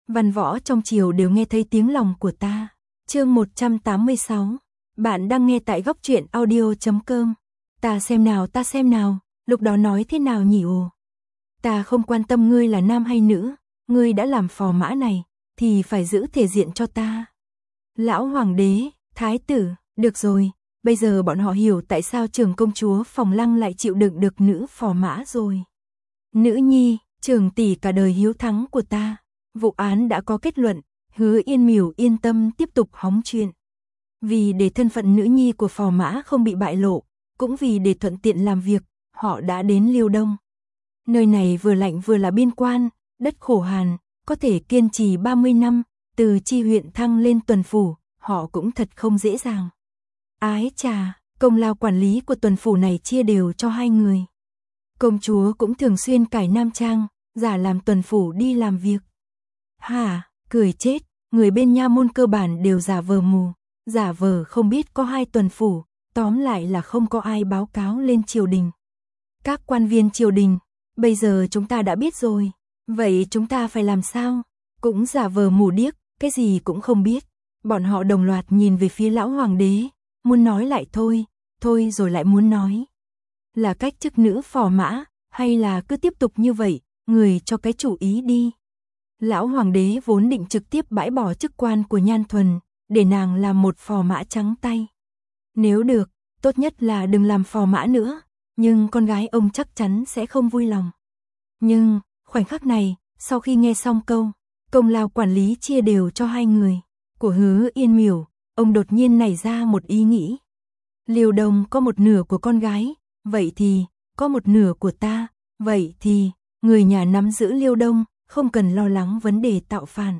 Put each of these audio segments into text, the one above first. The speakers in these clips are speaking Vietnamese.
Văn võ trong triều đều nghe thấy tiếng lòng của ta. Chương 186. Bạn đang nghe tại góc truyện audio.com. Ta xem nào, lúc đó nói thế nào nhỉ ồ. Ta không quan tâm ngươi là nam hay nữ, ngươi đã làm phò mã này, thì phải giữ thể diện cho ta. Lão hoàng đế, thái tử, được rồi, bây giờ bọn họ hiểu tại sao trưởng công chúa Phòng Lăng lại chịu đựng được nữ phò mã rồi. Nữ nhi, trưởng tỷ cả đời hiếu thắng của ta. Vụ án đã có kết luận, Hứa Yên Mỉu yên tâm tiếp tục hóng chuyện. Vì để thân phận nữ nhi của phò mã không bị bại lộ, cũng vì để thuận tiện làm việc, họ đã đến Liêu Đông. Nơi này vừa lạnh vừa là biên quan, đất khổ hàn, có thể kiên trì 30 năm, từ chi huyện thăng lên tuần phủ, họ cũng thật không dễ dàng. Ái chà, công lao quản lý của tuần phủ này chia đều cho hai người. Công chúa cũng thường xuyên cải nam trang, giả làm tuần phủ đi làm việc. Hả, cười chết, người bên nha môn cơ bản đều giả vờ mù, giả vờ không biết có 2 tuần phủ, tóm lại là không có ai báo cáo lên triều đình. Các quan viên triều đình, bây giờ chúng ta đã biết rồi, vậy chúng ta phải làm sao? Cũng giả vờ mù điếc, cái gì cũng không biết. Bọn họ đồng loạt nhìn về phía lão hoàng đế, muốn nói lại thôi, thôi rồi lại muốn nói. Là cách chức nữ phò mã, hay là cứ tiếp tục như vậy, người cho cái chủ ý đi. Lão hoàng đế vốn định trực tiếp bãi bỏ chức quan của Nhan Thuần, để nàng làm một phò mã trắng tay. Nếu được, tốt nhất là đừng làm phò mã nữa, nhưng con gái ông chắc chắn sẽ không vui lòng. Nhưng, khoảnh khắc này, sau khi nghe xong câu, công lao quản lý chia đều cho hai người, của Hứa Yên Mỉu, ông đột nhiên nảy ra một ý nghĩ. Liêu Đông có một nửa của con gái, vậy thì, có một nửa của ta, vậy thì, người nhà nắm giữ Liêu Đông, không cần lo lắng vấn đề tạo phản.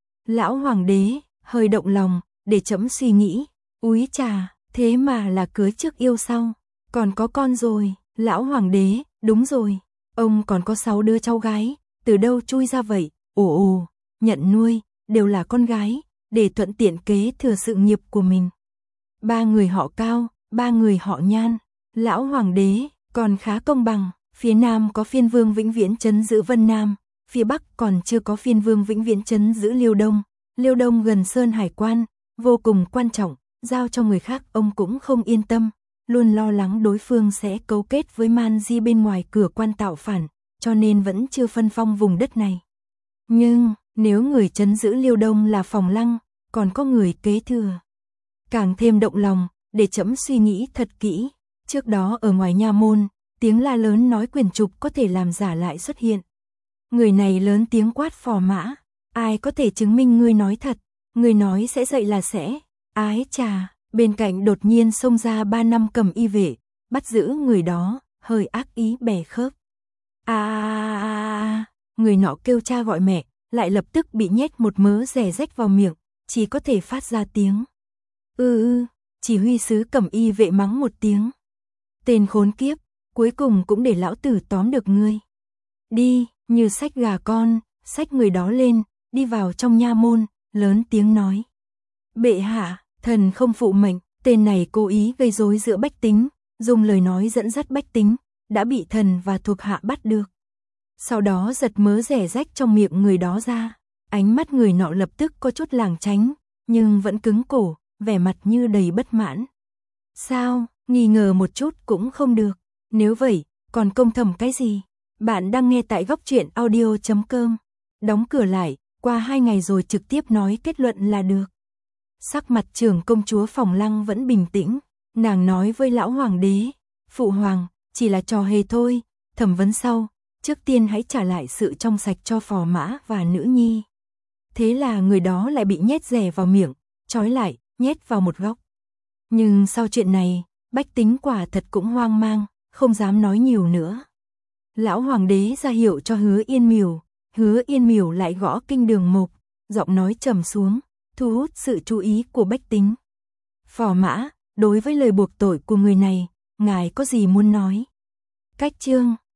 Lão hoàng đế, hơi động lòng, để chấm suy nghĩ, úi chà, thế mà là cưới trước yêu sau, còn có con rồi, lão hoàng đế, đúng rồi, ông còn có 6 đứa cháu gái, từ đâu chui ra vậy, ồ, nhận nuôi, đều là con gái, để thuận tiện kế thừa sự nghiệp của mình. 3 người họ Cao, 3 người họ Nhan, lão hoàng đế, còn khá công bằng, phía Nam có phiên vương vĩnh viễn trấn giữ Vân Nam, phía Bắc còn chưa có phiên vương vĩnh viễn trấn giữ Liêu Đông. Liêu Đông gần Sơn Hải quan, vô cùng quan trọng, giao cho người khác ông cũng không yên tâm, luôn lo lắng đối phương sẽ cấu kết với man di bên ngoài cửa quan tạo phản, cho nên vẫn chưa phân phong vùng đất này. Nhưng, nếu người trấn giữ Liêu Đông là Phòng Lăng, còn có người kế thừa. Càng thêm động lòng, để trẫm suy nghĩ thật kỹ, trước đó ở ngoài nha môn, tiếng la lớn nói quyền trục có thể làm giả lại xuất hiện. Người này lớn tiếng quát phò mã, ai có thể chứng minh ngươi nói thật, ngươi nói sẽ dậy là sẽ. Ái chà, bên cạnh đột nhiên xông ra 3 năm cầm y vệ, bắt giữ người đó, hơi ác ý bẻ khớp. Người nọ kêu cha gọi mẹ, lại lập tức bị nhét một mớ rẻ rách vào miệng, chỉ có thể phát ra tiếng. Chỉ huy sứ cầm y vệ mắng một tiếng. Tên khốn kiếp, cuối cùng cũng để lão tử tóm được ngươi. Đi, như xách gà con, xách người đó lên, đi vào trong nha môn, lớn tiếng nói. Bệ hạ, thần không phụ mệnh, tên này cố ý gây rối giữa bách tính, dùng lời nói dẫn dắt bách tính, đã bị thần và thuộc hạ bắt được. Sau đó giật mớ rẻ rách trong miệng người đó ra, ánh mắt người nọ lập tức có chút lảng tránh, nhưng vẫn cứng cổ, vẻ mặt như đầy bất mãn. Sao, nghi ngờ một chút cũng không được, nếu vậy, còn công thầm cái gì? Bạn đang nghe tại góc truyện audio.com. Đóng cửa lại, qua 2 ngày rồi trực tiếp nói kết luận là được. Sắc mặt trưởng công chúa Phòng Lăng vẫn bình tĩnh, nàng nói với lão hoàng đế, phụ hoàng, chỉ là trò hề thôi, thẩm vấn sau, trước tiên hãy trả lại sự trong sạch cho phò mã và nữ nhi. Thế là người đó lại bị nhét rẻ vào miệng, trói lại, nhét vào một góc. Nhưng sau chuyện này, bách tính quả thật cũng hoang mang, không dám nói nhiều nữa. Lão hoàng đế ra hiệu cho Hứa Yên Mỉu lại gõ kinh đường mục, giọng nói trầm xuống, thu hút sự chú ý của bách tính. Phò mã, đối với lời buộc tội của người này, ngài có gì muốn nói? Cách chương